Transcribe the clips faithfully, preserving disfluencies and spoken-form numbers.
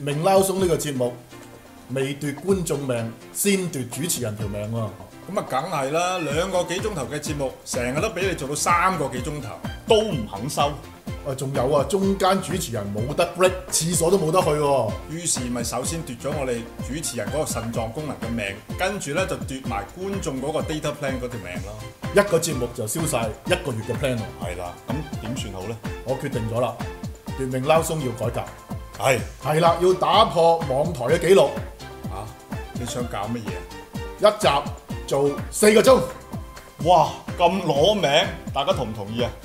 命撈鬆呢個節目未奪觀眾命，先奪主持人條命喎。 咁啊，梗係啦，兩個幾鐘頭嘅節目，成日都俾你做到三個幾鐘頭， 都唔肯收。 啊，仲有啊，中間主持人冇得 break，廁所都冇得去喎。 於是咪首先奪咗我哋主持人嗰個腎臟功能嘅命，跟住咧就奪埋觀眾嗰個 data plan 嗰條命咯。 一個節目就燒晒一個月嘅 plan 喎。 係啦，咁點算好咧？ 我決定咗啦，奪命撈鬆要改革。 係係啦，要打破網台嘅紀錄。 啊，你想搞乜嘢？ 一集做四個鐘。 哇，咁攞命，大家同唔同意啊？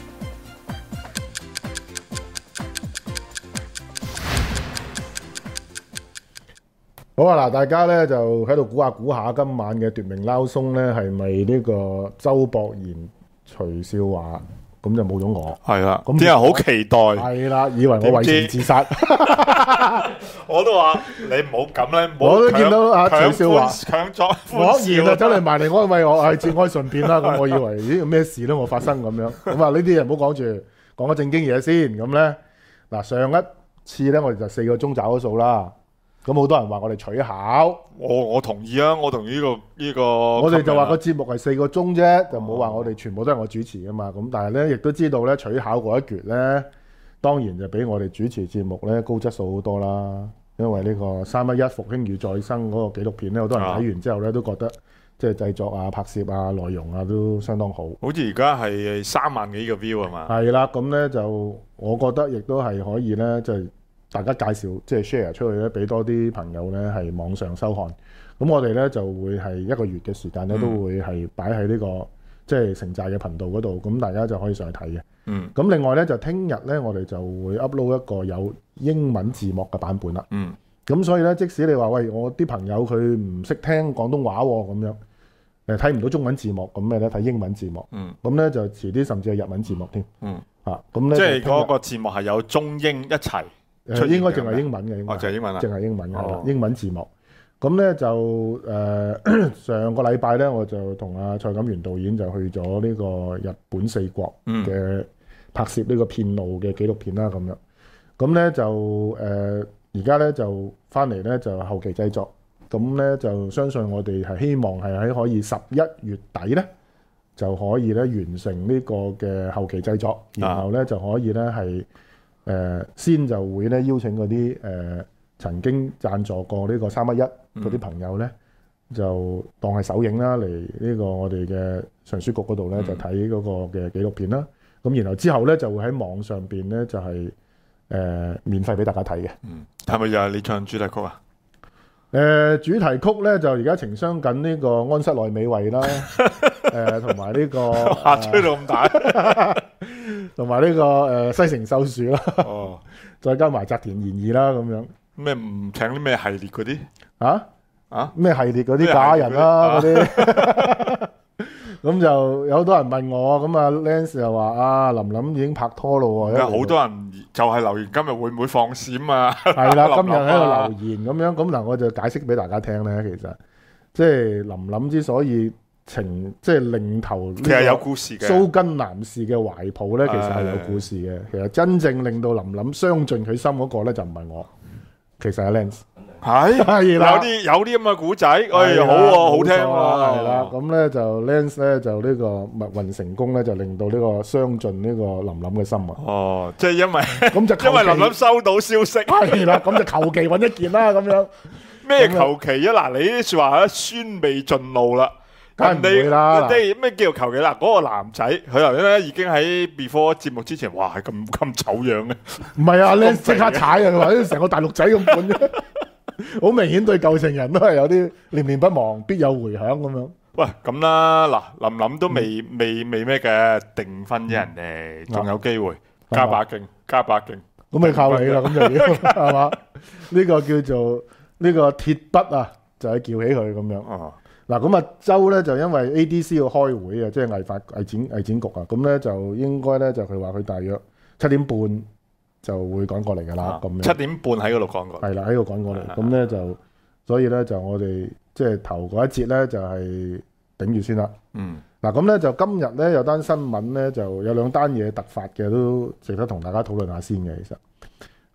好啊！嗱，大家咧就喺度估下估下，今晚嘅奪命撈鬆咧係咪呢個周博賢、徐少華？咁就冇咗我。 係啦， 咁啲人好期待。 係啦，以為我為情自殺。 我都話你唔好咁咧，唔好我都見到啊徐少華強作果然啊，走嚟埋嚟安慰我，係節哀順變啦。咁我以為呢咩事都冇發生咁樣。咁啊，呢啲人唔好講住，講個正經嘢先。咁咧嗱，上一次咧我哋就四個鐘找咗數啦。咁好多人話我哋取巧， 我我同意啊！我同呢、這個呢、這個， 我哋就話個節目係四個鐘啫，就冇話我哋全部都係我主持噶嘛。咁但係咧，亦都知道咧取巧嗰一橛咧，當然就比我哋主持節目咧高質素好多啦。因為呢個三一一復興與再生嗰個紀錄片咧，好多人睇完之後咧都覺得即係製作啊、拍攝啊、內容啊都相當好。 好似而家係三萬幾個 view 啊嘛。 係啦，咁咧就我覺得亦都係可以咧，即係。大家介紹即係 share 出去咧，俾多啲朋友咧係網上收看。咁我哋咧就會係一個月嘅時間咧，都會係擺喺呢個即係城寨嘅頻道嗰度。咁大家就可以上去睇嘅。 嗯。 咁另外咧就聽日咧，我哋就會 upload 一個有英文字幕嘅版本啦。 嗯。 咁所以咧，即使你話喂，我啲朋友佢唔識聽廣東話喎，咁樣誒睇唔到中文字幕，咁咩咧睇英文字幕。 嗯。 咁咧就遲啲甚至係日文字幕添。 嗯。 啊，咁咧即係嗰個字幕係有中英一齊。 誒應該淨係英文嘅，應該哦，就係英文啦， 淨係英文嘅， 哦、 英文字幕。咁咧就誒、呃、上個禮拜咧，我就同阿蔡錦元導演就去咗呢個日本四國嘅拍攝呢個片路嘅紀錄片啦，咁樣。咁咧就誒而家咧就翻嚟咧就後期製作。咁咧就相信我哋係希望係喺可以十一月底咧就可以咧完成呢個嘅後期製作，然後咧就可以咧係。誒、呃、先就會咧邀請嗰啲誒曾經贊助過呢個三一一嗰啲朋友咧，嗯、就當係首映啦，嚟呢個我哋嘅常書局嗰度咧，嗯、就睇嗰個嘅紀錄片啦。咁然後之後咧就會喺網上邊咧就係、是、誒、呃、免費俾大家睇嘅。嗯， 係咪又係你唱主題曲啊？ 誒、呃、主題曲咧就而家情商緊呢個安室奈美惠啦，誒同埋呢個哇吹到咁大。 同埋呢個誒、呃、西城秀樹啦， 哦， 再加埋澤田研二啦咁樣。 咩唔請啲咩系列嗰啲？ 啊啊咩系列嗰啲假人啦嗰啲。咁就有好多人問我，咁啊 Lance 又話啊林林已經拍拖咯喎。 好多人就係留言今日會唔會放閃啊？ 係啦，今日喺度留言咁樣，咁嗱我就解釋俾大家聽咧，其實即係林林之所以。情即係另頭， 其實有故事嘅。 蘇根男士嘅懷抱咧，其實係有故事嘅。其實真正令到林林傷盡佢心嗰個咧，就唔係我，其實係 Lance。 係係啦，有啲有啲咁嘅古仔，哎好喎，好聽喎。 係啦，咁咧就 Lance 咧就呢個密運成功咧，就令到呢個傷盡呢個林林嘅心啊。 哦，即係因為咁就因為林林收到消息， 係啦，咁就求其揾一件啦，咁樣咩求其啊？嗱，你啲説話咧，酸味盡露啦。 梗唔會啦！ 即係咩叫求其啦？嗰個男仔佢頭先咧已經喺 before 節目之前，哇係咁咁醜樣嘅。唔係啊，你即刻踩啊！佢話成個大陸仔咁款嘅，好明顯對舊情人都係有啲念念不忘，必有回響咁樣。 喂，咁啦，嗱，林林都未未未咩嘅訂婚啫，人哋仲有機會加把勁，加把勁。 咁咪靠你啦，咁就要係嘛？呢個叫做呢個鐵筆啊，就係撬起佢咁樣。哦。嗱咁啊，周咧就因為 A D C 要開會啊，即係藝發藝展藝展局啊，咁咧就應該咧就佢話佢大約七點半就會趕過嚟㗎啦。咁七點半喺嗰度趕過嚟。 係啦，喺度趕過嚟。咁咧就所以咧就我哋即係頭嗰一節咧就係頂住先啦。嗯。嗱咁咧就今日咧有單新聞咧就有兩單嘢突發嘅都值得同大家討論下先嘅，其實。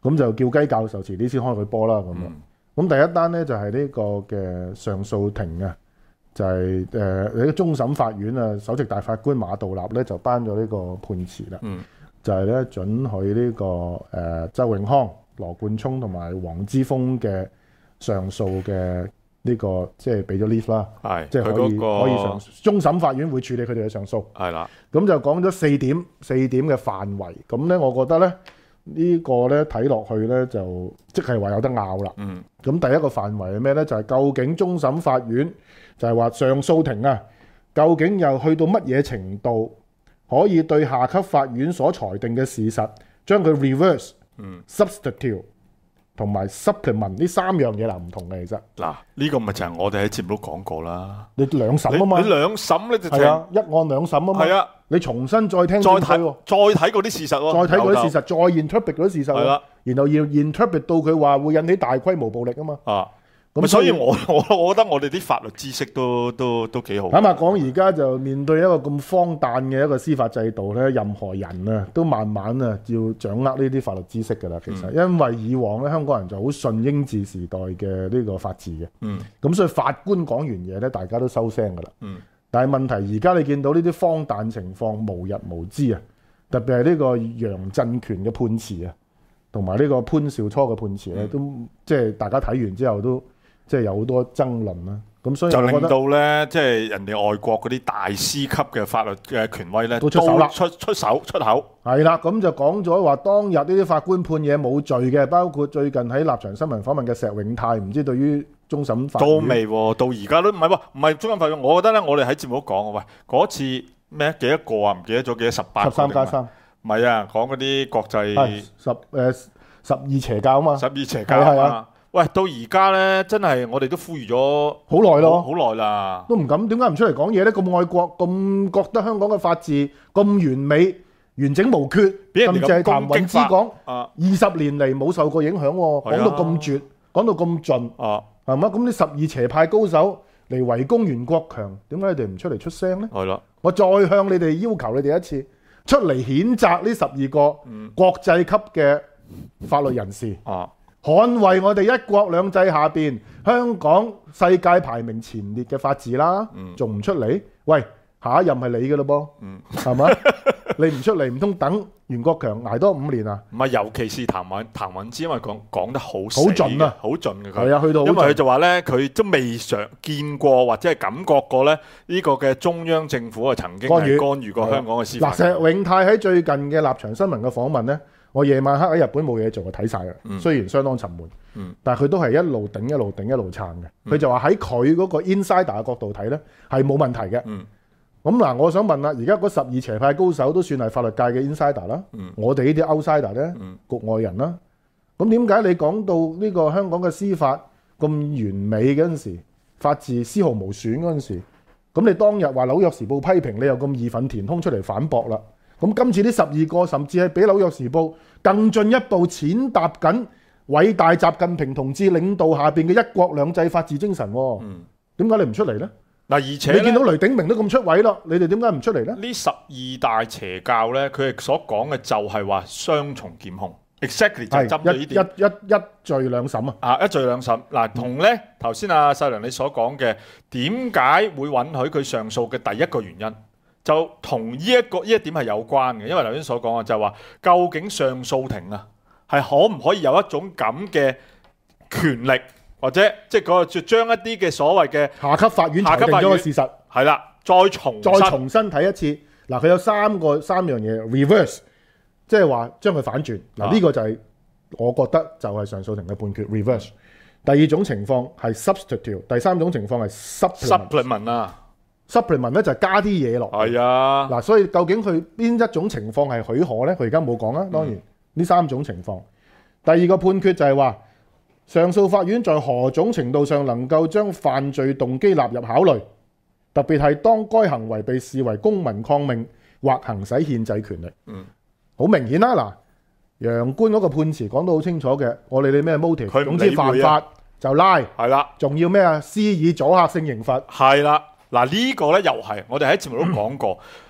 咁就叫雞教授遲啲先開佢波啦咁樣。咁、嗯、第一單咧就係、是、呢個嘅上訴庭啊，就係誒你終審法院啊首席大法官馬道立咧就頒咗呢個判詞啦， 嗯、就係咧准許呢、這個誒、呃、周永康、羅冠聰同埋黃之鋒嘅上訴嘅。呢、這個即係俾咗 leave 啦，即係可以、那個、可以上終審法院會處理佢哋嘅上訴，係啦。咁就講咗四點四點嘅範圍。咁咧，我覺得咧呢、這個咧睇落去咧就即係話有得拗啦。嗯。咁第一個範圍係咩咧？就係、是、究竟終審法院就係話上訴庭啊，究竟又去到乜嘢程度可以對下級法院所裁定嘅事實將佢 reverse、嗯、substitute。同埋 supplement 呢三樣嘢嗱唔同嘅，其實嗱呢個咪就係我哋喺節目都講過啦。 你兩審啊嘛， 你兩審你就係啊，一案兩審啊嘛。係啊，你重新再聽再睇再睇嗰啲事實喎， 再睇嗰啲事實，再 interpret 嗰啲事實。係啦，然後要 interpret 到佢話會引起大規模暴力啊嘛。啊。 咁所以我我我覺得我哋啲法律知識都都都幾好。 坦白講，而家就面對一個咁荒誕嘅一個司法制度咧，任何人啊都慢慢啊要掌握呢啲法律知識㗎啦。其實、嗯，因為以往咧香港人就好信英治時代嘅呢個法治嘅。嗯。咁所以法官講完嘢咧，大家都收聲㗎啦。嗯。但係問題而家你見到呢啲荒誕情況無日無之啊，特別係呢個楊振權嘅判詞啊，同埋呢個潘兆初嘅判詞咧，嗯、都即係大家睇完之後都。即係有好多爭論啦，咁所以就令到咧，即係人哋外國嗰啲大師級嘅法律嘅權威咧， 都出手啦， 出出手出口。 係啦，咁就講咗話，當日呢啲法官判嘢冇罪嘅，包括最近喺立場新聞訪問嘅石永泰，唔知對於終審法院都未喎，到而家都唔係喎，唔係終審法院。我覺得咧，我哋喺節目都講，喂，嗰次咩幾多個啊？唔記得咗幾多十八個？ 十三加三。 唔係啊，講嗰啲國際十誒十二邪教啊嘛， 十二邪教啊嘛。喂，到而家咧，真係我哋都呼籲咗好耐咯， 好耐啦， 都唔敢，點解唔出嚟講嘢咧？咁愛國，咁覺得香港嘅法治咁完美、完整無缺，甚至係譚雲芝講，二十年嚟冇受過影響，講到咁絕，講到咁盡，係嘛？咁啲十二邪派高手嚟圍攻袁國強，點解你哋唔出嚟出聲咧？係啦，我再向你哋要求你哋一次，出嚟譴責呢十二個國際級嘅法律人士。啊！捍衛我哋一國兩制下邊香港世界排名前列嘅法治啦，仲唔出嚟？喂，下一任係你嘅咯噃，係嘛？你唔出嚟唔通等袁國強捱多五年啊？唔係，尤其是譚韻譚韻芝，因為講講得好好盡啊，好盡嘅佢。係啊，去到因為佢就話咧，佢都未嘗見過或者係感覺過咧呢個嘅中央政府啊曾經係干預過香港嘅司法。嗱，石永泰喺最近嘅立場新聞嘅訪問咧。我夜晚黑喺日本冇嘢做，我睇晒啦。雖然相當沉悶，嗯、但係佢都係一路頂一路頂一路撐嘅。佢、嗯、就話喺佢嗰個 insider 嘅角度睇咧，係冇問題嘅。咁、嗯、嗱，我想問啦，而家嗰十二邪派高手都算係法律界嘅 insider 啦、嗯。我哋呢啲 outsider 咧，嗯、局外人啦。咁點解你講到呢個香港嘅司法咁完美嗰陣時，法治絲毫無損嗰陣時，咁你當日話紐約時報批評，你又咁義憤填膺出嚟反駁啦？咁今次呢十二個甚至係比紐約時報更進一步踐踏緊偉大習近平同志領導下邊嘅一國兩制法治精神。嗯，點解你唔出嚟呢？嗱，而且你見到雷鼎明都咁出位咯，你哋點解唔出嚟呢？呢十二大邪教呢，佢哋所講嘅就係話雙重檢控 ，exactly 就係針對呢啲一一一罪兩審啊！啊，一罪兩審嗱，同呢頭先阿細良你所講嘅點解會允許佢上訴嘅第一個原因。就同呢一個呢一點係有關嘅，因為頭先所講嘅就係話，究竟上訴庭啊係可唔可以有一種咁嘅權力，或者即係嗰個將一啲嘅所謂嘅下級法院裁定咗嘅事實係啦，再重再重新睇一次。嗱，佢有三個三樣嘢 reverse， 即係話將佢反轉。嗱，呢個就係、是、我覺得就係上訴庭嘅判決 reverse。第二種情況係 substitute， 第三種情況係 supplement 啊。supplement 咧就係加啲嘢落，係啊，嗱，所以究竟佢邊一種情況係許可咧？佢而家冇講啦。當然呢、嗯、三種情況，第二個判決就係話上訴法院在何種程度上能夠將犯罪動機納入考慮，特別係當該行為被視為公民抗命或行使憲制權力。嗯，好明顯啦。嗱，楊官嗰個判詞講到好清楚嘅，我哋你咩 motive，總之犯法就拉，係啦，仲要咩啊？施以阻嚇性刑罰，係啦。嗱，呢個咧又係我哋喺節目都講過，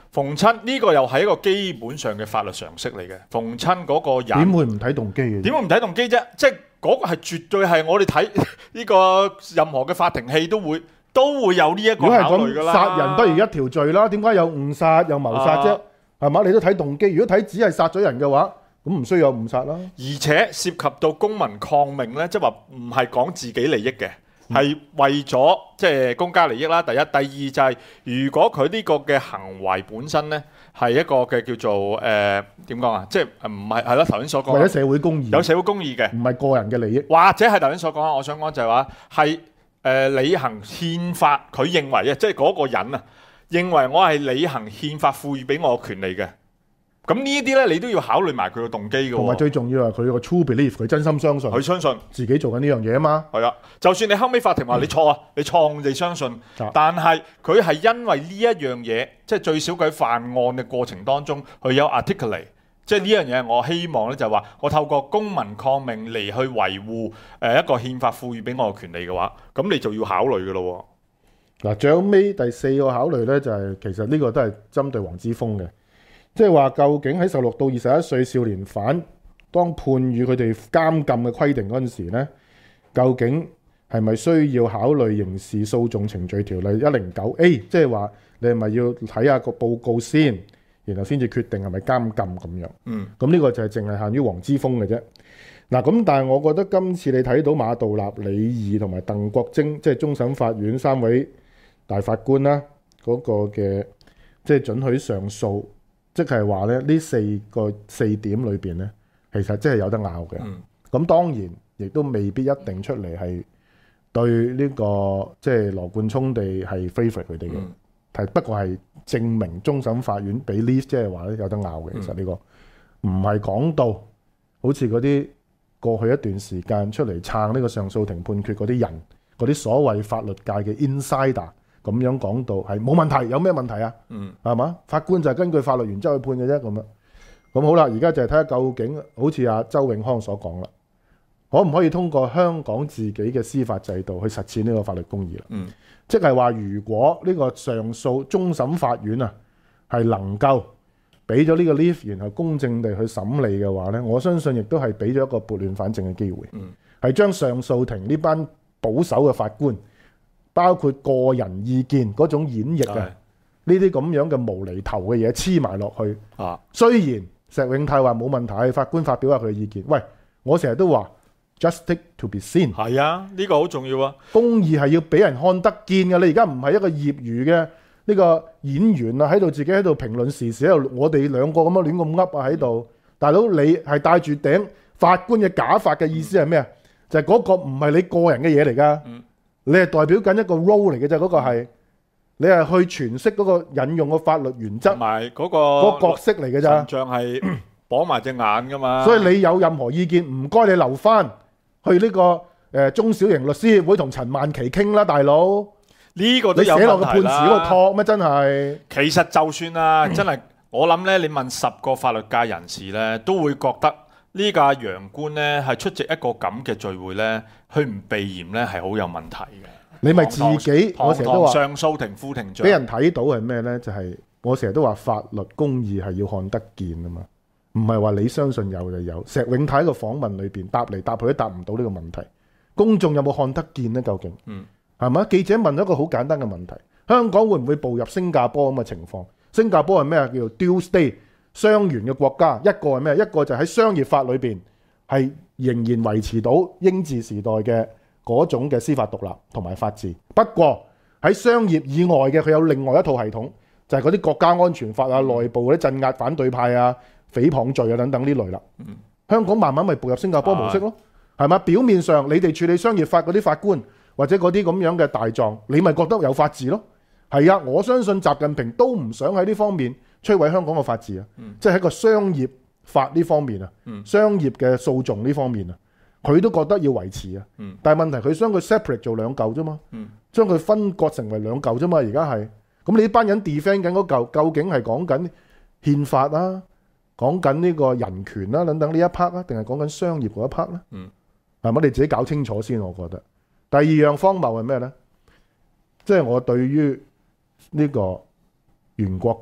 逢親呢個又係一個基本上嘅法律常識嚟嘅。逢親嗰個人點會唔睇動機嘅？ 點會唔睇動機啫？即係嗰個係絕對係我哋睇呢個任何嘅法庭戲都會都會有呢一個如果係咁， 考慮㗎啦。 殺人不如一條罪啦，點解有誤殺又謀殺啫？係嘛、啊？你都睇動機。如果睇只係殺咗人嘅話，咁唔需要有誤殺啦。 而且涉及到公民抗命呢，即係話唔係講自己利益嘅。係為咗即係公家利益啦。第一，第二就係、是、如果佢呢個嘅行為本身呢係一個嘅叫做誒點講啊，即係唔係係咯頭先所講為咗社會公義， 有社會公義嘅， 唔係個人嘅利益， 或者係頭先所講，我想講就係話係誒履行憲法，佢認為啊，即係嗰個人啊認為我係履行憲法賦予俾我嘅權利嘅。咁呢啲咧，你都要考慮埋佢個動機嘅喎。同埋最重要係佢個 true belief，佢真心相信， 佢相信自己做緊呢樣嘢啊嘛。 係啊，就算你後尾法庭話你錯啊，嗯、你錯你相信，嗯、但係佢係因為呢一樣嘢，即係最少佢犯案嘅過程當中，佢有 articulate， 即係呢樣嘢，我希望咧就係話，我透過公民抗命嚟去維護誒一個憲法賦予俾我嘅權利嘅話，咁你就要考慮嘅咯。 嗱，最後尾第四個考慮咧就係、是、其實呢個都係針對黃之鋒嘅。即係話，究竟喺十六到二十一歲少年犯當判予佢哋監禁嘅規定嗰陣時咧，究竟係咪需要考慮刑事訴訟程序條例一零九 A？ 即係話你係咪要睇下個報告先，然後先至決定係咪監禁咁樣？嗯，咁呢個就係淨係限於黃之鋒嘅啫。嗱，咁但係我覺得今次你睇到馬道立、李義同埋鄧國貞，即係終審法院三位大法官啦，嗰個嘅即係准許上訴。即係話咧，呢四個四點裏邊咧，其實真係有得拗嘅。咁、嗯、當然亦都未必一定出嚟係對呢、這個即係羅冠聰哋係 favourite 佢哋嘅。係、嗯、不過係證明終審法院俾 leave，即係話咧有得拗嘅。其實呢個唔係講到好似嗰啲過去一段時間出嚟撐呢個上訴庭判決嗰啲人，嗰啲所謂法律界嘅 insider。咁樣講到係冇問題，有咩問題啊？嗯，係嘛？法官就係根據法律原則去判嘅啫，咁樣。咁好啦，而家就係睇下究竟，好似阿周永康所講啦，可唔可以通過香港自己嘅司法制度去實踐呢個法律公義啦？嗯，即係話如果呢個上訴終審法院啊係能夠俾咗呢個 leave，然後公正地去審理嘅話咧，我相信亦都係俾咗一個撥亂反正嘅機會。嗯，係將上訴庭呢班保守嘅法官。包括個人意見嗰種演繹嘅呢啲咁樣嘅無厘頭嘅嘢黐埋落去。啊，雖然石永泰話冇問題，法官發表下佢嘅意見。喂，我成日都話 justice to be seen。係啊，呢個好重要啊！ 公義係要俾人看得見嘅。你而家唔係一個業餘嘅呢個演員啊，喺度自己喺度評論時事，喺度我哋兩個咁樣亂咁噏啊喺度。大佬你係戴住頂法官嘅假髮嘅意思係咩啊？就係嗰個唔係你個人嘅嘢嚟㗎。嗯，你係代表緊一個 role 嚟嘅啫，嗰、嗰個係你係去詮釋嗰個引用嘅法律原則， 同埋嗰個嗰個角色嚟嘅咋。 神像係綁埋隻眼噶嘛。 所以你有任何意見，唔該你留翻去呢、呢個誒、呃、中小型律師會同陳曼琪傾啦，大佬。呢、 呢個都有問題啦。 你寫落個判詞嗰度托咩？真係。 其實就算啊，真係我諗咧，你問十個法律界人士咧，都會覺得。呢個楊官咧係出席一個咁嘅聚會咧，佢唔避嫌咧係好有問題嘅。你咪自己，我成日都話上訴庭副庭長俾人睇到係咩咧？就係、是、我成日都話法律公義係要看得見啊嘛，唔係話你相信有就有。石永泰喺個訪問裏邊答嚟答去都答唔到呢個問題，公眾有冇看得見咧？究竟嗯係咪？記者問咗一個好簡單嘅問題：香港會唔會步入新加坡咁嘅情況？新加坡係咩啊？叫做 dual state。雙元嘅國家，一個係咩？一個就喺商業法裏邊係仍然維持到英治時代嘅嗰種嘅司法獨立同埋法治。不過喺商業以外嘅，佢有另外一套系統，就係嗰啲國家安全法啊、內部嗰啲鎮壓反對派啊、誹謗罪啊等等呢類啦。嗯、香港慢慢咪步入新加坡模式咯，係嘛？表面上你哋處理商業法嗰啲法官或者嗰啲咁樣嘅大狀，你咪覺得有法治咯？係啊，我相信習近平都唔想喺呢方面摧毀香港嘅法治啊，嗯、即係喺個商業法呢方面啊，嗯、商業嘅訴訟呢方面啊，佢都覺得要維持啊。嗯、但係問題佢將佢 separate 做兩嚿啫嘛，嗯、將佢分割成為兩嚿啫嘛。而家係咁，你呢班人 defend 緊嗰嚿，究竟係講緊憲法啊，講緊呢個人權啦、啊、等等呢一 part 啊，定係講緊商業嗰一 part 咧？係咪、嗯？你自己搞清楚先，我覺得。第二樣荒謬係咩咧？即係我對於呢個袁國強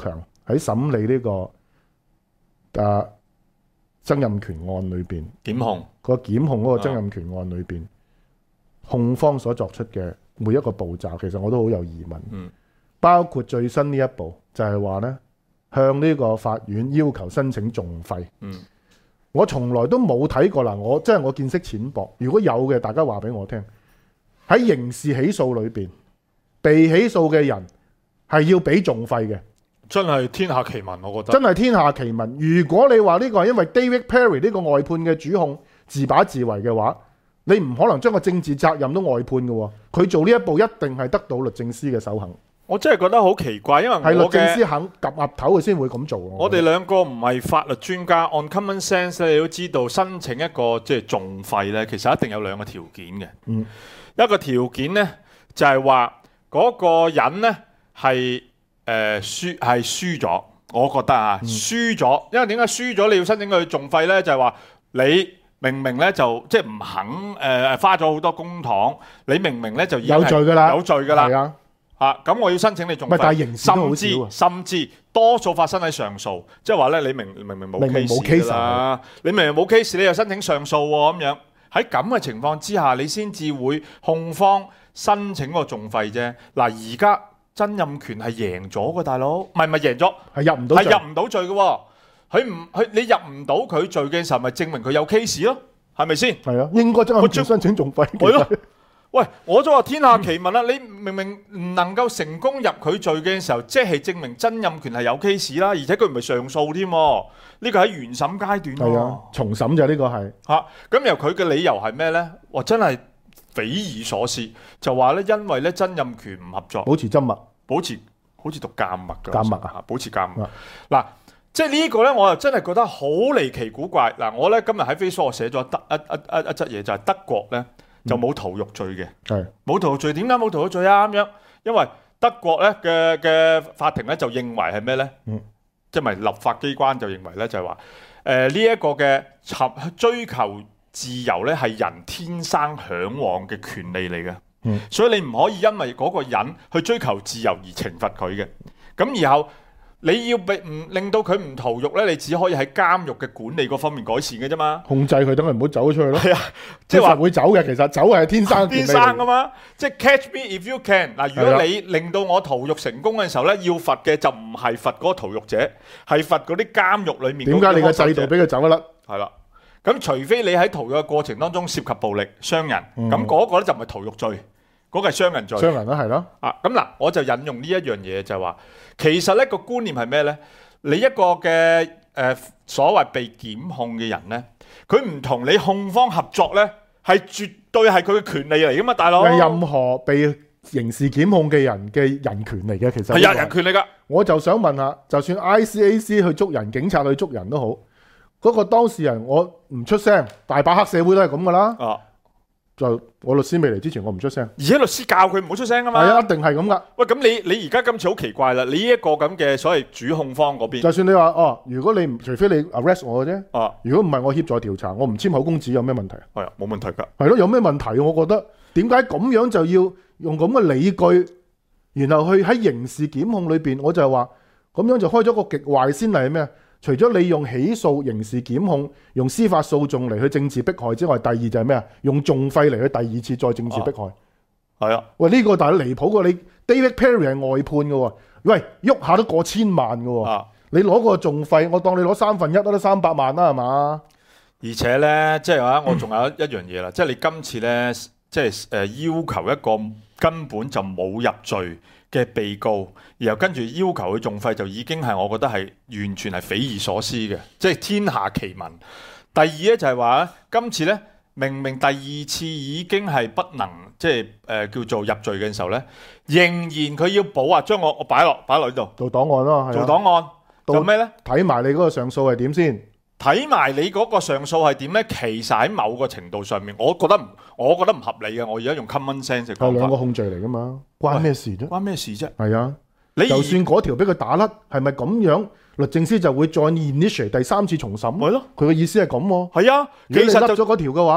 喺審理呢、個啊曾蔭權案裏邊檢控個檢控嗰個曾蔭權案裏邊、啊，控方所作出嘅每一個步驟，其實我都好有疑問。 嗯， 包括最新呢一步就係話咧，向呢個法院要求申請訟費。 嗯， 我從來都冇睇過啦，我即係我見識淺薄。如果有嘅，大家話俾我聽。喺刑事起訴裏邊，被起訴嘅人係要俾訟費嘅， 真係天下奇聞，我覺得真係天下奇聞。如果你話呢個係因為 David Perry 呢個外判嘅主控自把自為嘅話，你唔可能將個政治責任都外判嘅喎。佢做呢一步一定係得到律政司嘅首肯。 我真係覺得好奇怪，因為係律我嘅政司肯夾額頭佢先會咁做。 我哋兩個唔係法律專家，按 common sense 你都知道申請一個即係訟費咧，其實一定有兩個條件嘅。 嗯。 一個條件咧就係話嗰個人咧係誒輸係輸咗，我覺得啊、嗯、輸咗，因為點解輸咗你要申請佢訟費咧？就係、是、話你明明咧就即係唔肯誒、呃、花咗好多公帑，你明明咧就已經有罪㗎啦，有罪㗎啦，係啊啊咁我要申請你訟費， 但係刑事都好少啊， 甚至甚至多數發生喺上訴，即係話咧你明明明冇 case 啦，你明明冇 case 你又申請上訴喎咁樣。喺咁嘅情況之下，你先至會控方申請個訟費啫。嗱，而家曾蔭權係贏咗嘅，大佬，唔係唔係贏咗， 係入唔到， 係入唔到罪嘅喎。佢唔佢你入唔到佢罪嘅時候，咪證明佢有 case 咯，係咪先？ 係啊，應該曾蔭權申請訟費。 係咯，喂，我都話天下奇聞啦！你明明唔能夠成功入佢罪嘅時候，即係證明曾蔭權係有 case 啦，而且佢唔係上訴添。呢個喺原審階段喎， 啊，重審就呢個係嚇。咁由佢嘅理由係咩咧？哇，真係匪夷所思，就話咧，因為咧曾蔭權唔合作， 保持緘默， 保持好似讀緘默㗎， 緘默啊， 保持緘默。嗱、啊，即係呢個咧，我又真係覺得好離奇古怪。嗱，我咧今日喺 Facebook 我寫咗德一一一一則嘢，就係德國咧就冇屠獄罪嘅，係冇屠獄罪。點解冇屠獄罪啊？咁樣，因為德國咧嘅嘅法庭咧就認為係咩咧？嗯。即係咪立法機關就認為咧，就係話誒呢一個嘅追求自由咧，係人天生嚮往嘅權利嚟嘅。嗯，所以你唔可以因為嗰個人去追求自由而懲罰佢嘅。咁然後你要俾唔令到佢唔屠獄咧，你只可以喺監獄嘅管理嗰方面改善嘅啫嘛。控制佢，等佢唔好走咗出去咯。係啊，即係話會走嘅，其實走係天生天生㗎嘛。即係 catch me if you can 嗱，如果你令到我屠獄成功嘅時候咧，要罰嘅就唔係罰嗰個屠獄者，係罰嗰啲監獄裡面。點解你個制度俾佢走得甩？係啦，咁除非你喺屠獄嘅過程當中涉及暴力傷人，咁、嗯、嗰個咧就唔係屠獄罪，嗰、嗰個係傷人罪。傷人啦，係咯。啊，咁嗱，我就引用呢一樣嘢就係話，其實咧個觀念係咩咧？你一個嘅誒、呃、所謂被檢控嘅人咧，佢唔同你控方合作咧，係絕對係佢嘅權利嚟噶嘛，大佬。係任何被刑事檢控嘅人嘅人權嚟嘅，其實係人人權嚟噶。我就想問下，就算 I C A C 去捉人，警察去捉人都好，嗰、嗰個當事人我唔出聲，大把黑社會都係咁噶啦。啊，就我律師未嚟之前，我唔出聲，而且律師教佢唔好出聲噶嘛。係啊，一定係咁噶。喂，咁你你而家今次好奇怪啦，你呢一個咁嘅所謂主控方嗰邊，就算你話哦，如果你唔除非你 arrest 我嘅啫，啊，如果唔係我協助調查，我唔簽口供紙有咩問題啊？係啊，冇問題噶。係咯，有咩問題？我覺得點解咁樣就要用咁嘅理據，然後去喺刑事檢控裏邊，我就係話咁樣就開咗個極壞先例係咩？除咗你用起訴、刑事檢控、用司法訴訟嚟去政治迫害之外，第二就係咩啊？用訟費嚟去第二次再政治迫害。係啊，喂，呢、這個但係離譜過你 David Perry 係外判嘅喎，喂，喐下都過千萬嘅喎、啊。你攞個訟費，我當你攞三分一都得三百萬啦，係嘛？而且咧，即係話我仲有一樣嘢啦，即係你今次咧，即係誒要求一個根本就冇入罪嘅被告，然後跟住要求佢訟費，就已經係我覺得係完全係匪夷所思嘅，即係天下奇聞。第二咧就係話今次咧明明第二次已經係不能即係誒、呃、叫做入罪嘅時候咧，仍然佢要保啊，將我我擺落擺落呢度做檔案咯，做檔案做咩咧？睇埋你嗰個上訴係點先？睇埋你嗰個上訴係點咧？其實喺某個程度上面，我覺得唔，我覺得唔合理嘅。我而家用 common sense 嚟講，係兩個控罪嚟噶嘛，關咩事啫？關咩事啫？係啊，你就算嗰條俾佢打甩，係咪咁樣？律政司就會再 initiate 第三次重審？係咯，佢嘅意思係咁喎。係啊，其實就咗嗰條嘅話，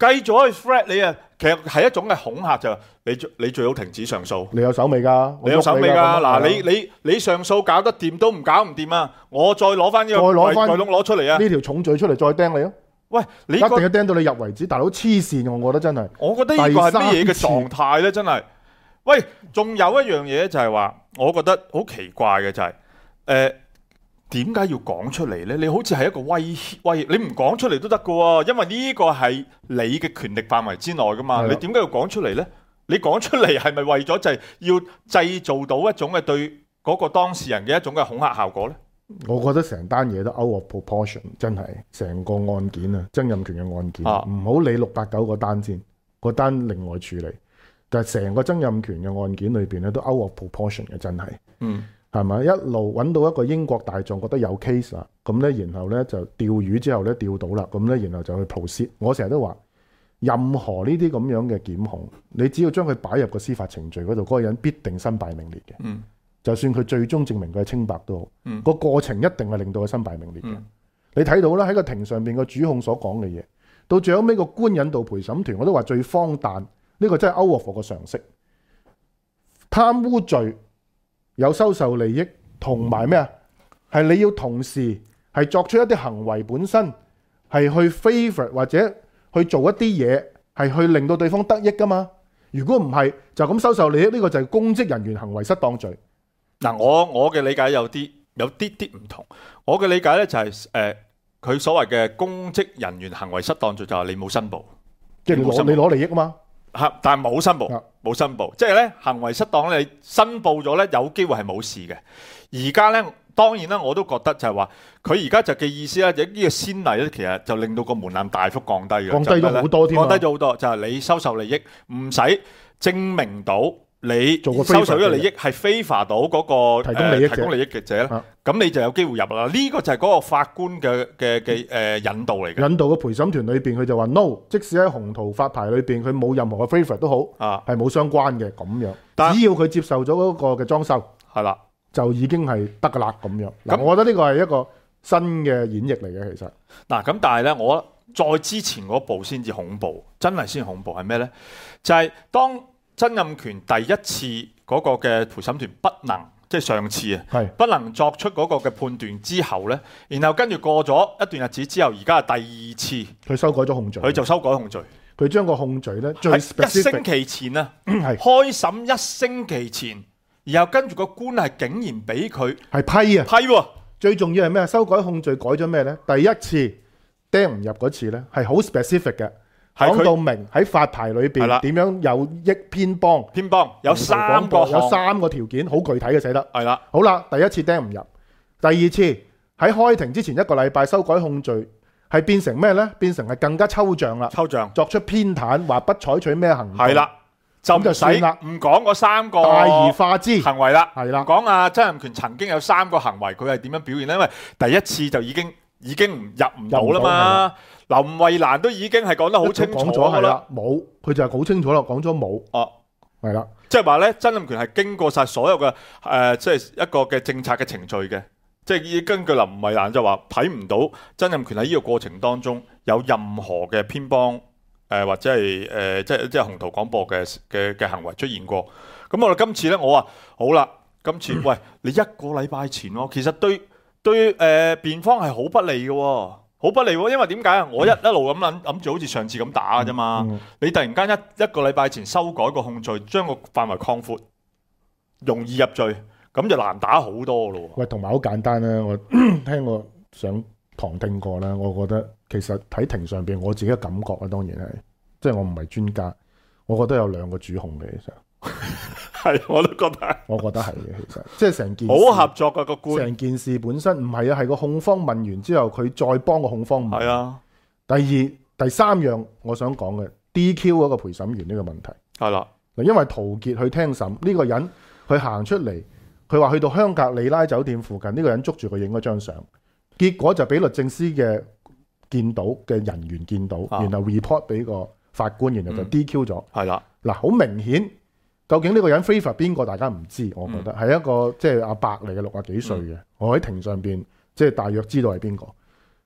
繼續去 threat 你啊，其實係一種嘅恐嚇，就係你最你最好停止上訴。 你有手尾㗎， 你有手尾㗎。嗱， 你你你你上訴搞得掂都唔搞唔掂啊！我再攞翻呢個再攞返櫃籠攞出嚟啊！ 呢條重罪出嚟再釘你咯。 喂，你一定要釘到你入為止，大佬黐線，我覺得真係。 我覺得呢個係乜嘢嘅狀態咧？真係。喂，仲有一樣嘢就係話，我覺得好奇怪嘅就係、是，誒點解要講出嚟咧？你好似係一個威脅，威脅你唔講出嚟都得㗎喎，因為呢個係你嘅權力範圍之內噶嘛。你點解要講出嚟咧？你講出嚟係咪為咗就係要製造到一種嘅對嗰個當事人嘅一種嘅恐嚇效果咧？ 我覺得成單嘢都 out of proportion，真係成個案件啊，曾蔭權嘅案件，唔好理六八九個單先，個單另外處理。但係成個曾蔭權嘅案件裏邊咧，都 out of proportion 嘅，真係，嗯，係咪一路揾到一個英國大狀覺得有 case 啦，咁咧然後咧就釣魚之後咧釣到啦，咁咧然後就去 proceed。我成日都話，任何呢啲咁樣嘅檢控，你只要將佢擺入個司法程序嗰度，嗰、嗰個人必定身敗名裂嘅。嗯，就算佢最終證明佢係清白都好，嗯，個過程一定係令到佢身敗名裂嘅。嗯、你睇到啦，喺個庭上邊個主控所講嘅嘢，到最後尾個官引導陪審團，我都話最荒誕。呢個真係 out of 個常識，貪污罪有收受利益，同埋咩啊？係你要同時係作出一啲行為本身係去 favour 或者去做一啲嘢係去令到對方得益噶嘛？如果唔係就咁收受利益，呢、這個就係公職人員行為失當罪。 嗱，我我嘅理解有啲有啲啲唔同。我嘅理解咧就係、是、誒，佢、呃、所謂嘅公職人員行為失當罪就係你冇申報， 即係你攞你攞利益啊嘛。 但係冇申報，冇申報，即係咧行為失當咧，你申報咗咧，有機會係冇事嘅。而家咧，當然啦，我都覺得就係話，佢而家就嘅意思咧，呢個先例咧，其實就令到個門檻大幅降低嘅， 降低咗好多添， 降低咗好多，就係、是、你收受利益唔使證明到。你收受呢個利益係 favor 到嗰個提供利益提供利益嘅者咧，咁、啊、你就有機會入啦。呢、這個就係嗰個法官嘅嘅嘅誒引導嚟嘅。引導嘅陪審團裏邊，佢就話 no，即使喺紅圖發牌裏邊，佢冇任何嘅 favor 都好，啊，係冇相關嘅咁樣。但只要佢接受咗嗰個嘅裝修，係啦，就已經係得噶啦咁樣。咁我覺得呢個係一個新嘅演繹嚟嘅，其實嗱咁，但係咧，我再之前嗰步先至恐怖，真係先恐怖係咩咧？就係、是、當曾蔭權第一次嗰個嘅陪審團不能，即係上次啊，不能作出嗰個嘅判斷之後咧，然後跟住過咗一段日子之後，而家係第二次， 佢修改咗控罪， 佢就修改控罪，佢將個控罪咧最一星期前啊，開審一星期前，然後跟住個官係竟然俾佢係批啊， 批喎、啊， 最重要係咩？修改控罪改咗咩咧？第一次釘唔入嗰次咧，係好 specific 嘅。講到明喺發牌裏邊點樣有益偏幫， 偏幫有三個有三個條件，好具體嘅寫得。 係啦， 好啦，第一次釘唔入，第二次喺開庭之前一個禮拜修改控罪，係變成咩呢？變成係更加抽象啦， 抽象作出偏袒，話不採取咩行動。 係啦，就就算啦，唔講嗰三個大而化之行為啦， 係啦， 講阿曾蔭權曾經有三個行為，佢係點樣表現呢？因為第一次就已經已經入唔到啦嘛。林慧蘭都已經係講得好清楚咗啦， 冇，佢就係好清楚啦，講咗冇，哦，係啦， 即係話咧，曾蔭權係經過晒所有嘅誒，即、呃、係、就是、一個嘅政策嘅程序嘅，即係根據林慧蘭就話睇唔到曾蔭權喺呢個過程當中有任何嘅偏幫誒、呃，或者係誒、呃，即係即係紅圖廣播嘅嘅嘅行為出現過。咁我哋今次咧，我話好啦，今次、嗯、喂，你一個禮拜前喎，其實對對誒辯、呃、方係好不利嘅喎。好不利喎，因為點解啊？我一一路咁諗諗住好似上次咁打嘅啫嘛。嗯嗯、你突然間一一個禮拜前修改個控罪，將個範圍擴闊，容易入罪，咁就難打好多咯。 喂，同埋好簡單啦，我聽我上旁聽過啦，我覺得其實睇庭上邊我自己嘅感覺啊，當然係，即係我唔係專家，我覺得有兩個主控嘅其實。 係，我都覺得， 我覺得係嘅，其實即係成件好合作嘅個官， 成件事本身唔係啊，係個控方問完之後，佢再幫個控方問。係啊。第二、第三樣我想講嘅 D Q 嗰個陪審員呢個問題係啦。嗱，因為陶傑去聽審呢個人，佢行出嚟，佢話去到香格里拉酒店附近，呢個人捉住佢影咗張相，結果就俾律政司嘅見到嘅人員見到，然後 report 俾個法官，然後就 D Q 咗。係啦。嗱，好明顯。究竟呢個人 favor 邊個？大家唔知，我覺得係、嗯、一個即係阿伯嚟嘅，六啊幾歲嘅。我喺庭上邊即係大約知道係邊個。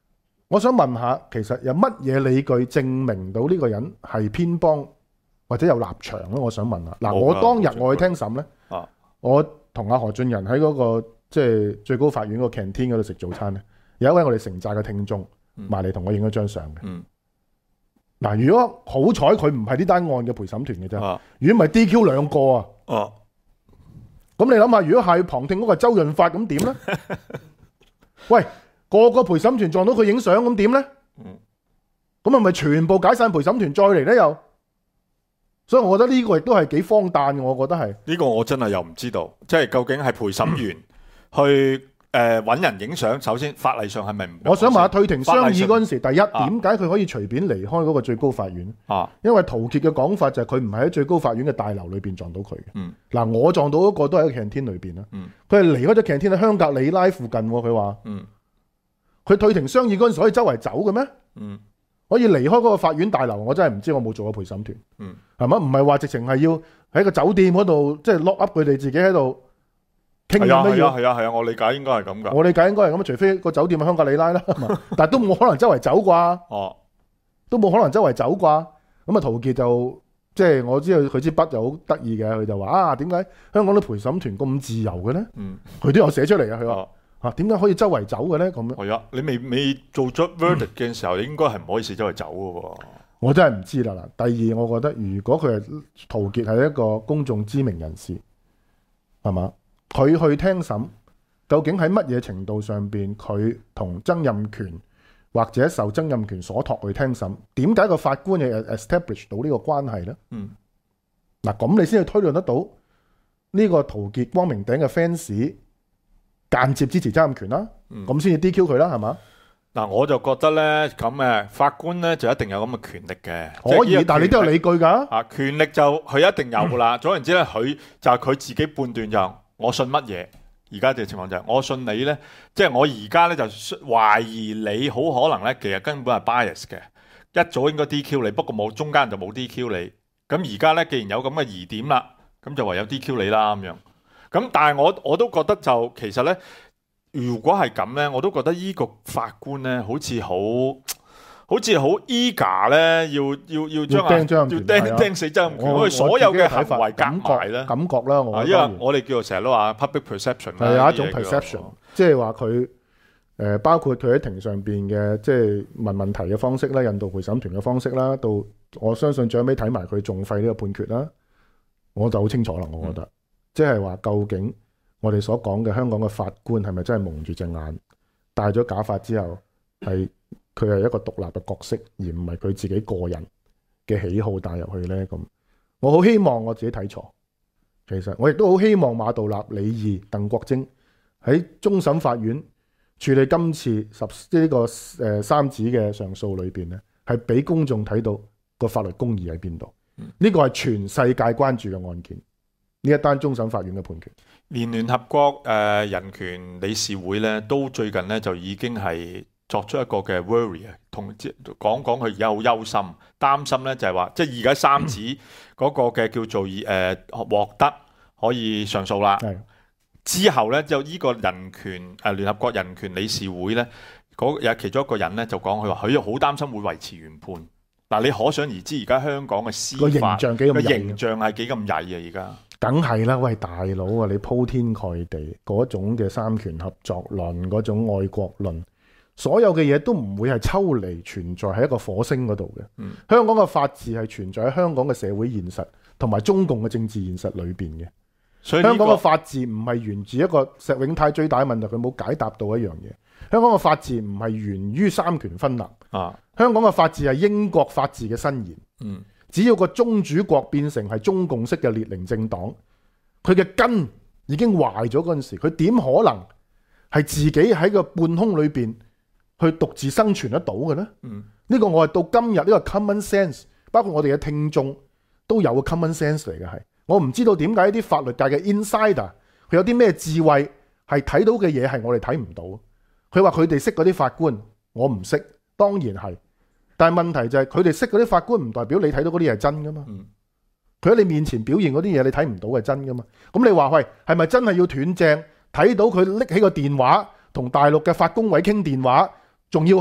我想問下，其實有乜嘢理據證明到呢個人係偏幫或者有立場咧？我想問下。嗱，我當日我去聽審咧， 啊、 我同阿何俊仁喺嗰、那個即係、就是、最高法院個 canteen 嗰度食早餐咧，有一位我哋城寨嘅聽眾埋嚟同我影咗張相嘅。嗱、嗯，如果好彩佢唔係呢單案嘅陪審團嘅啫，啊、如果唔係 D Q 兩個啊，咁、啊、你諗下，如果係旁聽嗰個周潤發咁點咧？喂！個個陪審團撞到佢影相咁點咧？咁係咪全部解散陪審團再嚟咧？又，所以我覺得呢個亦都係幾荒誕嘅。我覺得係呢個我真係又唔知道，即係究竟係陪審員去誒揾人影相。首先法例上係咪唔？ 我想問下退庭商議嗰陣時，第一點解佢可以隨便離開嗰個最高法院？啊，因為陶傑嘅講法就係佢唔係喺最高法院嘅大樓裏邊撞到佢嘅。嗯，嗱，我撞到嗰個都係喺 canteen 裏邊啦。嗯，佢係離開咗 canteen 喺香格里拉附近。佢話，嗯。佢退庭商議嗰陣時可以周圍走嘅咩？嗯，可以離開嗰個法院大樓，我真係唔知，我冇做過陪審團。嗯，係咪？唔係話直情係要喺個酒店嗰度，即係 lock up 佢哋自己喺度傾緊乜嘢？係啊係啊係啊，我理解應該係咁噶。我理解應該係咁，除非個酒店係香格里拉啦，但係都冇可能周圍走啩。哦，都冇可能周圍走啩。咁啊，陶傑就即係我知道佢支筆就好得意嘅，佢就話啊，點解香港啲陪審團咁自由嘅咧？嗯，佢都有寫出嚟啊，佢話。啊，點解可以周圍走嘅咧？咁樣係啊，你未未做咗 verdict 嘅時候，嗯、應該係唔可以試周圍走嘅喎。 我真係唔知啦。嗱，第二，我覺得如果佢係陶傑係一個公眾知名人士，係嘛？佢去聽審，究竟喺乜嘢程度上邊，佢同曾蔭權或者受曾蔭權所託去聽審？點解個法官又 establish 到呢個關係咧？嗯，嗱，咁你先至推論得到呢個陶傑光明頂嘅 fans。間接支持曾蔭權啦，咁先至 D Q 佢啦，係嘛？ 嗱，我就覺得咧，咁誒法官咧就一定有咁嘅權力嘅， 可以，但係你都有理據㗎。 啊，權力就佢一定有㗎啦。總言之咧，佢就係佢自己判斷就我信乜嘢。而家嘅情況就係我信你咧，即係我而家咧就懷疑你好可能咧，其實根本係 bias 嘅，一早應該 D Q 你，不過冇中間就冇 D Q 你。咁而家咧，既然有咁嘅疑點啦，咁就唯有 D Q 你啦咁樣。咁但係我我都覺得就其實咧，如果係咁咧，我都覺得依個法官咧，好似好好似好 eager 咧，要要要將啊，要釘釘死曾蔭權，因為所有嘅行為夾埋咧， 感覺啦，我因為我哋叫做成日都話 public perception 係有一種 perception，即係話佢誒包括佢喺庭上邊嘅即係問問題嘅方式啦，引導陪審團嘅方式啦，到我相信最尾睇埋佢訟費呢個判決啦，我就好清楚啦，我覺得。嗯，即係話，究竟我哋所講嘅香港嘅法官係咪真係蒙住隻眼，戴咗假髮之後，係佢係一個獨立嘅角色，而唔係佢自己個人嘅喜好帶入去呢？咁我好希望我自己睇錯，其實我亦都好希望馬道立、李義、鄧國晶喺終審法院處理今次十呢個誒三子嘅上訴裏邊呢，係俾公眾睇到個法律公義喺邊度。呢個係全世界關注嘅案件。呢一單終審法院嘅判決， 連聯合國誒、呃、人權理事會咧，都最近咧就已經係作出一個嘅 worry 啊，同即講講佢而家好憂心，擔心咧就係話，即係而家三子嗰個嘅叫做誒、呃、獲得可以上訴啦。係之後咧就呢個人權誒聯合國人權理事會咧，嗰有其中一個人咧就講佢話，佢好擔心會維持原判。嗱，你可想而知而家香港嘅司法個形象幾咁個形象係幾咁曳啊！而家梗係啦，喂大佬啊，你鋪天蓋地嗰種嘅三權合作論，嗰種愛國論，所有嘅嘢都唔會係抽離存在喺一個火星嗰度嘅。嗯、香港嘅法治係存在喺香港嘅社會現實同埋中共嘅政治現實裏邊嘅。所以、這個、香港嘅法治唔係源自一個石永泰最大嘅問題，佢冇解答到一樣嘢。香港嘅法治唔係源於三權分立。啊，香港嘅法治係英國法治嘅伸延。嗯。只要個宗主國變成係中共式嘅列寧政黨，佢嘅根已經壞咗嗰陣時，佢點可能係自己喺個半空裏邊去獨自生存得到嘅呢？嗯，呢個我係到今日呢個 common sense，包括我哋嘅聽眾都有個 common sense 嚟嘅係。我唔知道點解啲法律界嘅 insider 佢有啲咩智慧係睇到嘅嘢係我哋睇唔到。佢話佢哋識嗰啲法官，我唔識，當然係。但係問題就係佢哋識嗰啲法官唔代表你睇到嗰啲嘢係真噶嘛？佢喺、嗯、你面前表現嗰啲嘢你睇唔到係真噶嘛？咁你話喂，係咪真係要斷正睇到佢拎起個電話同大陸嘅法工委傾電話，仲要係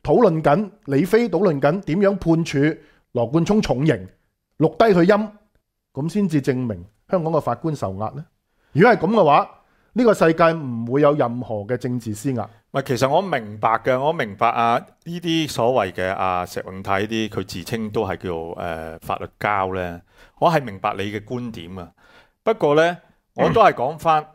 討論緊，李飛討論緊點樣判處羅冠聰重刑，錄低佢音，咁先至證明香港嘅法官受壓呢？如果係咁嘅話，呢、這個世界唔會有任何嘅政治施壓。 唔係，其實我明白嘅，我明白啊呢啲所謂嘅啊石永泰呢啲，佢自稱都係叫誒、呃、法律膠咧，我係明白你嘅觀點啊。不過咧，我都係講翻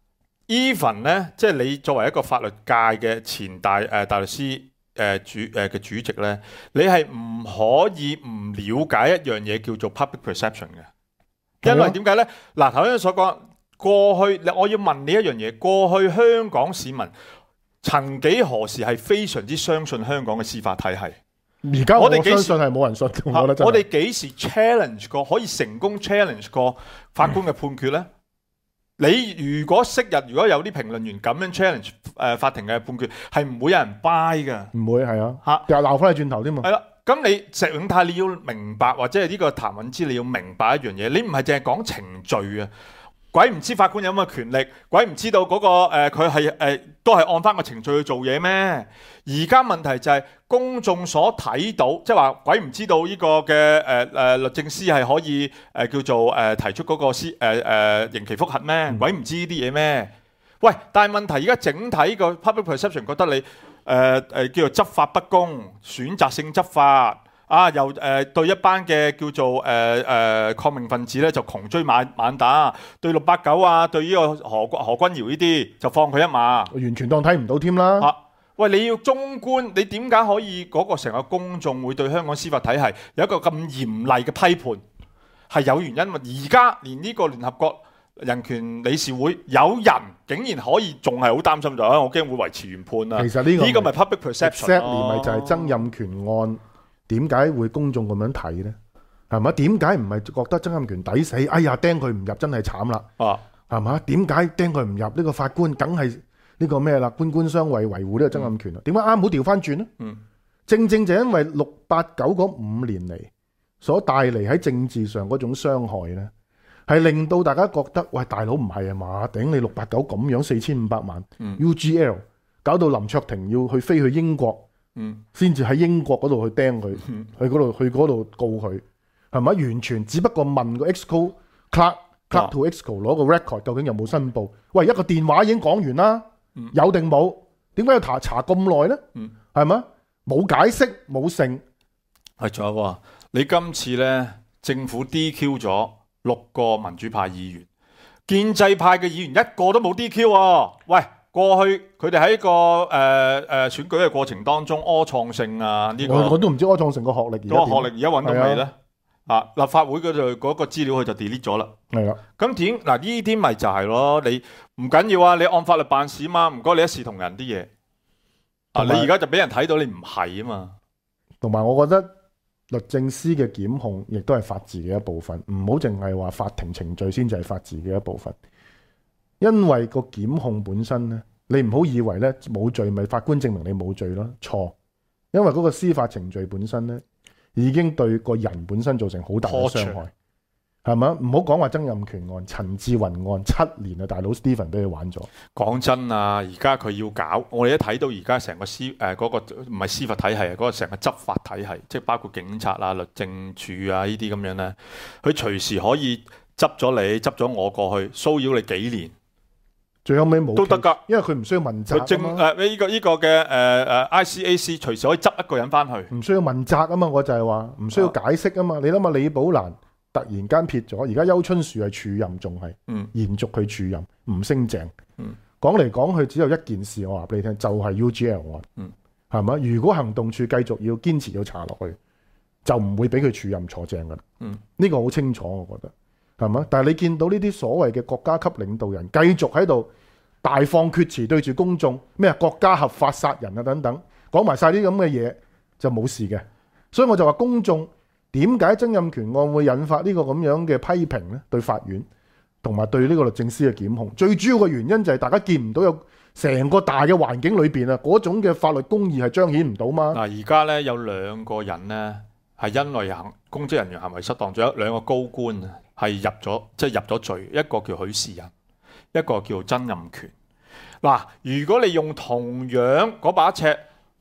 even 咧，即係你作為一個法律界嘅前大誒、呃、大律師誒、呃、主誒嘅、呃、主席咧，你係唔可以唔了解一樣嘢叫做 public perception 嘅，因為點解咧？嗱，頭先所講。過去，我要問你一樣嘢。過去香港市民曾幾何時係非常之相信香港嘅司法體系？ 而家我哋相信係冇人信。 我哋幾時 challenge 過，可以成功 challenge 過法官嘅判決呢？嗯、你如果昔日如果有啲評論員咁樣 challenge 誒、呃、法庭嘅判決，係唔會有人 buy 嘅。唔會係啊，嚇又鬧翻你轉頭添嘛。係啦， 咁你石永泰你要明白，或者係呢個譚允芝你要明白一樣嘢，你唔係淨係講程序啊。鬼唔知法官有乜權力，鬼唔知道嗰、那個誒佢係誒都係按翻個程序去做嘢咩？而家問題就係公眾所睇到，即係話鬼唔知道呢個嘅誒誒律政司係可以誒、呃、叫做誒、呃、提出嗰個司誒誒刑期覆核咩？嗯、鬼唔知呢啲嘢咩？喂！但係問題而家整體個 public perception 覺得你誒誒、呃呃、叫做執法不公、選擇性執法。啊！又誒、呃、對一班嘅叫做誒誒、呃呃、抗命分子咧，就窮追猛猛打；對六八九啊，對呢個何何君堯呢啲就放佢一馬， 完全當睇唔到添啦。 啊！喂，你要中觀，你點解可以嗰個成個公眾會對香港司法體系有一個咁嚴厲嘅批判？係有原因。而家連呢個聯合國人權理事會有人竟然可以仲係好擔心就係，我驚會維持原判啊！ 其實呢個呢個咪 public perception 咯，咪就係曾蔭權案。點解會公眾咁樣睇呢？係嘛？點解唔係覺得曾蔭權抵死？哎呀，釘佢唔入真係慘啦！啊，係嘛？點解釘佢唔入？呢、這個法官梗係呢個咩啦？官官相衛，維護呢個曾蔭權啊？點解啱好調翻轉呢？嗯，正正就因為六八九嗰五年嚟所帶嚟喺政治上嗰種傷害呢，係令到大家覺得喂，大佬唔係啊嘛？頂你六八九咁樣四千五百萬、嗯、U G L 搞到林卓廷要去飛去英國。嗯，先至喺英國嗰度去釘佢，嗯、去嗰度去嗰度告佢，係咪？完全只不過問個 Exco Clark Clark to Exco 攞個 record 究竟有冇申報？喂，一個電話已經講完啦，嗯、有定冇？點解要查查咁耐咧？係咪、嗯？冇解釋冇成。 係仲有喎，你今次咧政府 D Q 咗六個民主派議員，建制派嘅議員一個都冇 D Q 啊！喂！過去佢哋喺個誒誒、呃呃、選舉嘅過程當中，柯創盛啊呢、這個我，我都唔知柯創盛個學歷而家點。個學歷而家揾到未咧？啊，立法會嗰度嗰個資料佢就 delete 咗啦。係啊，咁點嗱呢啲咪就係咯？你唔緊要啊，你按法律辦事嘛，唔該你一視同仁啲嘢。啊，你而家就俾人睇到你唔係啊嘛。同埋我覺得律政司嘅檢控亦都係法治嘅一部分，唔好淨係話法庭程序先至係法治嘅一部分。因為個檢控本身咧，你唔好以為咧冇罪咪法官證明你冇罪咯，錯。因為嗰個司法程序本身咧，已經對個人本身造成好大嘅傷害，係咪？唔好講話曾蔭權案、陳志雲案七年啊，大佬 Stephen 俾佢玩咗。講真啊，而家佢要搞，我哋一睇到而家成個司誒嗰個唔係司法體系啊，嗰個成個執法體系，即係包括警察啊、律政處啊呢啲咁樣咧，佢隨時可以執咗你、執咗我過去，騷擾你幾年。最後尾冇都得㗎，因為佢唔需要問責啊嘛。誒呢個呢個嘅誒誒 I C A C 隨時可以執一個人翻去，唔需要問責啊嘛。我就係話唔需要解釋啊嘛。你諗下李寶蘭突然間撇咗，而家邱春樹係署任，仲係延續佢署任，唔升正。講嚟講去只有一件事，我話俾你聽，就係 U G L 案，係咪？如果行動處繼續要堅持要查落去，就唔會俾佢署任坐正㗎啦。呢個好清楚，我覺得。係嘛？但係你見到呢啲所謂嘅國家級領導人繼續喺度大放厥詞對住公眾咩啊？國家合法殺人啊等等，講埋晒啲咁嘅嘢就冇事嘅。所以我就話公眾點解曾蔭權案會引發呢個咁樣嘅批評呢？對法院同埋對呢個律政司嘅檢控，最主要嘅原因就係大家見唔到有成個大嘅環境裏邊啊，嗰種嘅法律公義係彰顯唔到嘛。嗱，而家呢，有兩個人呢，係因為行公職人員行為失當，仲有兩個高官啊。係入咗，即係入咗罪，一個叫許仕仁，一個叫曾蔭權。嗱，如果你用同樣嗰把尺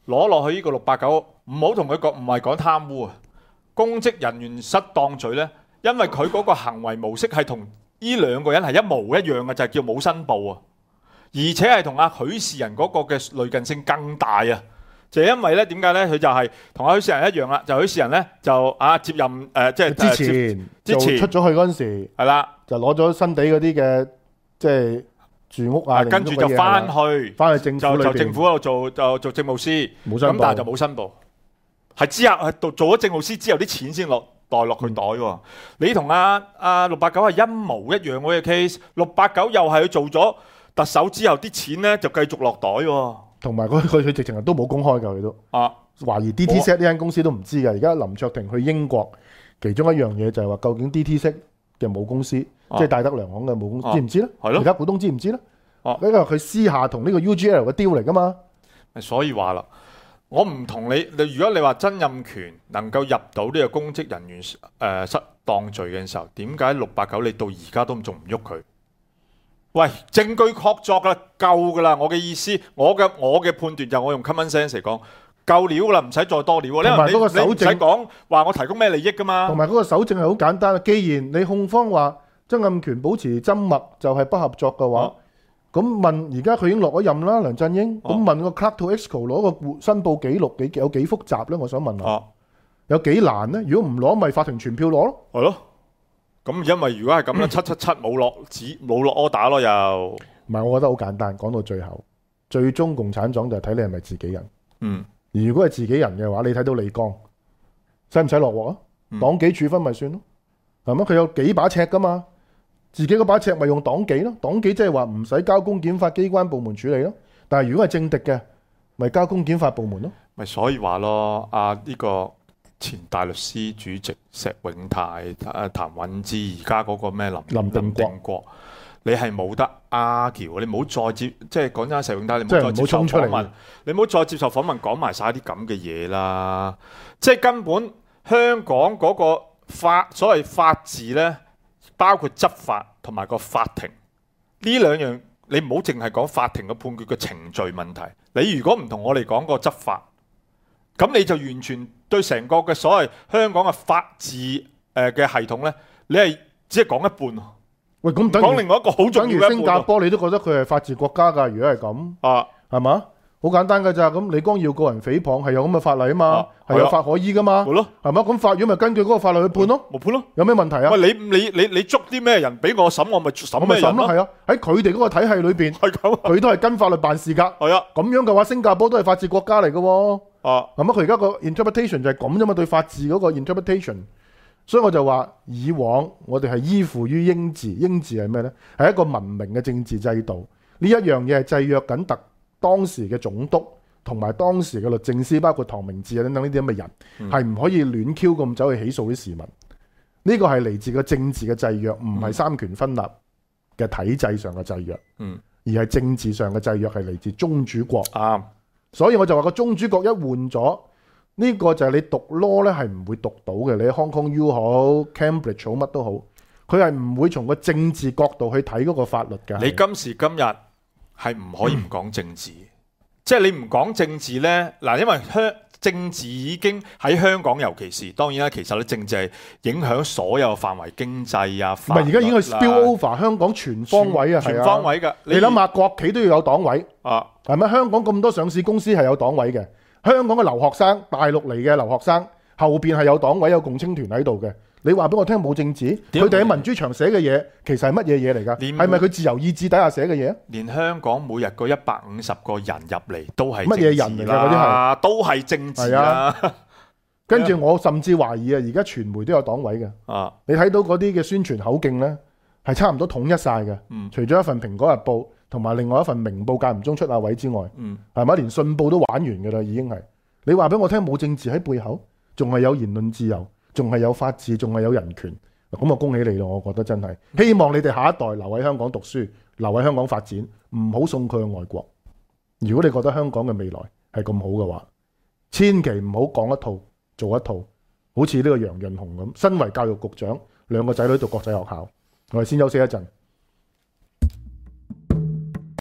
攞落去呢個六八九，唔好同佢講，唔係講貪污啊，公職人員失當罪呢，因為佢嗰個行為模式係同呢兩個人係一模一樣嘅，就係叫冇申報啊，而且係同阿許仕仁嗰個嘅類近性更大啊。就因為咧，點解咧？佢就係同阿許仕仁一樣啦。就許仕仁咧，就啊接任誒、呃，即係之前之前出咗去嗰陣時， 係啦， 就攞咗新地嗰啲嘅即係住屋啊， 跟住就翻去翻去政府就就政府嗰度做就做政務司，咁但係就冇申報，係之後係做咗政務司之後啲錢先落袋落佢袋喎。嗯、你同阿阿六八九係一模一樣嗰個 case， 六八九又係佢做咗特首之後啲錢咧就繼續落袋喎。同埋佢佢佢直情都冇公開㗎，佢都啊懷疑 D T Z 呢間公司都唔知㗎。而家林卓廷去英國，其中一樣嘢就係話究竟 D T Z 嘅母公司，啊、即係戴德梁行嘅母公司，啊、知唔知咧？係咯，而家股東知唔知咧？哦、啊，呢個佢私下同呢個 U G L 嘅 deal 嚟㗎嘛。所以話啦，我唔同你，你如果你話曾蔭權能夠入到呢個公職人員誒、呃、失當罪嘅時候，點解六八九你到而家都仲唔喐佢？喂，證據確鑿啦，夠噶啦！我嘅意思，我嘅我嘅判斷就我用 common sense 嚟講，夠料噶啦，唔使再多料。同埋嗰個搜證，你唔使講話我提供咩利益噶嘛。同埋嗰個搜證係好簡單，既然你控方話曾蔭權保持緘默就係不合作嘅話，咁、啊、問而家佢已經落咗任啦，梁振英，咁、啊、問個 Clark to Exco 攞個申報記錄幾有幾複雜咧？我想問下，啊、有幾難咧？如果唔攞，咪法庭傳票攞咯。係咯。咁因為如果係咁咧，七七七冇落紙冇落 order 咯，又唔係，我覺得好簡單。講到最後，最終共產黨就係睇你係咪自己人。嗯，而如果係自己人嘅話，你睇到李剛使唔使落鑊啊？嗯、黨紀處分咪算咯，係咪？佢有幾把尺噶嘛，自己嗰把尺咪用黨紀咯。黨紀即係話唔使交公檢法機關部門處理咯。但係如果係政敵嘅，咪交公檢法部門咯。咪所以話咯，啊呢、呢個。前大律師主席石永泰、啊譚允芝，而家嗰個咩林林定國，定國你係冇得 argue，你唔好再接，即係講真，石永泰你唔好再接受訪問，你唔好再接受訪問講埋晒啲咁嘅嘢啦。即係根本香港嗰個法所謂法治呢，包括執法同埋個法庭呢兩樣，你唔好淨係講法庭嘅判決嘅程序問題。你如果唔同我哋講個執法，咁你就完全對成個嘅所謂香港嘅法治誒嘅系統咧，你係只係講一半。喂，咁講另外一個好重要嘅一半。等於新加坡，你都覺得佢係法治國家㗎？如果係咁，啊，係嘛？好簡單㗎咋？咁李光耀個人誹謗係有咁嘅法例啊嘛，係有法可依㗎嘛，係咯，係嘛？咁法院咪根據嗰個法律去判咯，冇判咯，有咩問題啊？喂，你你你你捉啲咩人俾我審，我咪審咩人咯？係啊，喺佢哋嗰個體系裏邊，係咁，佢都係跟法律辦事㗎。係啊，咁樣嘅話，新加坡都係法治國家嚟㗎喎。啊，咁佢而家個 interpretation 就係咁啫嘛，對法治嗰個 interpretation， 所以我就話以往我哋係依附於英治，英治係咩呢？係一個文明嘅政治制度，呢一樣嘢係制約緊特當時嘅總督同埋當時嘅律政司，包括唐明智啊等等呢啲咁嘅人，係唔、嗯、可以亂 Q 咁走去起訴啲市民。呢個係嚟自個政治嘅制約，唔係三權分立嘅體制上嘅制約，嗯、而係政治上嘅制約，係嚟自宗主國。啱、嗯。所以我就話個宗主國一換咗，呢、這個就係你讀 law 咧係唔會讀到嘅。你 Hong Kong U 好 Cambridge 好乜都好，佢係唔會從個政治角度去睇嗰個法律嘅。你今時今日係唔可以唔講政治，嗯、即係你唔講政治呢，嗱，因為香政治已經喺香港，尤其是當然啦，其實咧政治係影響所有範圍，經濟啊，唔係而家已經係 spill over 香港全方位啊，全方位㗎。你諗下，國企都要有黨委啊。係咪香港咁多上市公司係有黨委嘅？香港嘅留學生，大陸嚟嘅留學生後邊係有黨委有共青團喺度嘅。你話俾我聽冇政治？佢哋喺民主牆寫嘅嘢，其實係乜嘢嘢嚟㗎？係咪佢自由意志底下寫嘅嘢？連香港每日嗰一百五十個人入嚟都係乜嘢人嚟㗎？嗰啲係都係政治啦。跟住我甚至懷疑啊，而家傳媒都有黨委嘅。啊，你睇到嗰啲嘅宣傳口徑咧，係差唔多統一晒嘅。嗯，除咗一份《蘋果日報》。同埋另外一份明報間唔中出阿偉之外，嗯，係咪連信報都玩完㗎啦？已經係你話俾我聽冇政治喺背後，仲係有言論自由，仲係有法治，仲係有人權。咁啊，恭喜你咯！我覺得真係希望你哋下一代留喺香港讀書，留喺香港發展，唔好送佢去外國。如果你覺得香港嘅未來係咁好嘅話，千祈唔好講一套做一套，好似呢個楊潤雄咁，身為教育局長，兩個仔女讀國際學校。我哋先休息一陣。